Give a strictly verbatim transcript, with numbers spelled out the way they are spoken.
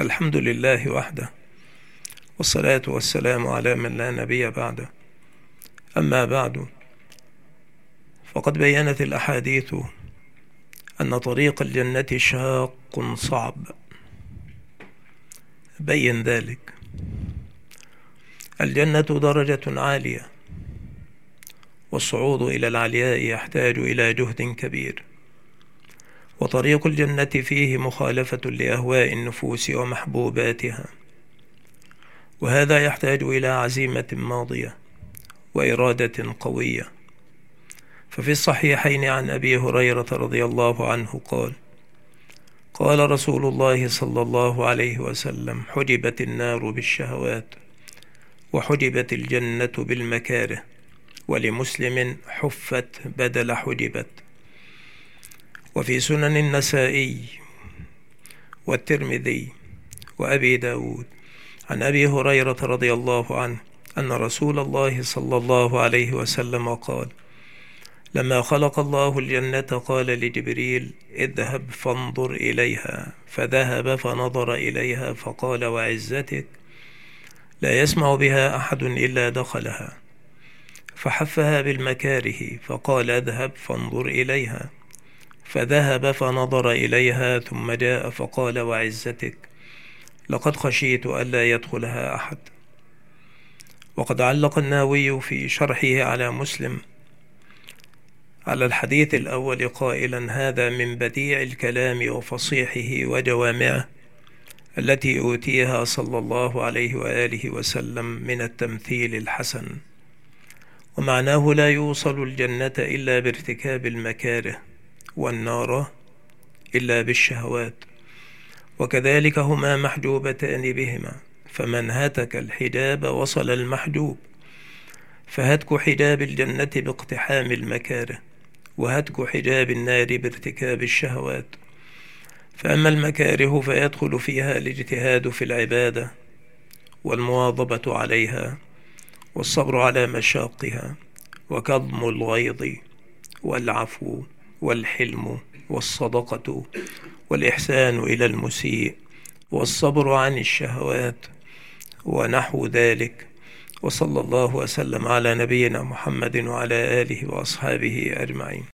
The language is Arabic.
الحمد لله وحده، والصلاة والسلام على من لا نبي بعده. أما بعد، فقد بيّنت الأحاديث أن طريق الجنة شاق صعب. بين ذلك. الجنة درجة عالية، والصعود إلى العلياء يحتاج إلى جهد كبير، وطريق الجنة فيه مخالفة لأهواء النفوس ومحبوباتها، وهذا يحتاج إلى عزيمة ماضية وإرادة قوية. ففي الصحيحين عن أبي هريرة رضي الله عنه قال: قال رسول الله صلى الله عليه وسلم: حجبت النار بالشهوات، وحجبت الجنة بالمكاره. ولمسلم: حفت بدل حجبت. وفي سنن النسائي والترمذي وأبي داود عن أبي هريرة رضي الله عنه أن رسول الله صلى الله عليه وسلم قال: لما خلق الله الجنة قال لجبريل: اذهب فانظر إليها. فذهب فنظر إليها فقال: وعزتك لا يسمع بها أحد إلا دخلها. فحفها بالمكاره فقال: اذهب فانظر إليها. فذهب فنظر إليها ثم جاء فقال: وعزتك لقد خشيت ألا يدخلها أحد. وقد علق النووي في شرحه على مسلم على الحديث الأول قائلا: هذا من بديع الكلام وفصيحه وجوامعه التي أوتيها صلى الله عليه وآله وسلم من التمثيل الحسن. ومعناه: لا يوصل الجنة إلا بارتكاب المكاره، والنار إلا بالشهوات، وكذلك هما محجوبتان بهما، فمن هتك الحجاب وصل المحجوب. فهتك حجاب الجنة باقتحام المكاره، وهتك حجاب النار بارتكاب الشهوات. فأما المكاره فيدخل فيها الاجتهاد في العبادة، والمواظبة عليها، والصبر على مشاقها، وكظم الغيظ، والعفو، والحلم، والصدقة، والإحسان إلى المسيء، والصبر عن الشهوات، ونحو ذلك. وصلى الله وسلم على نبينا محمد وعلى آله وأصحابه أجمعين.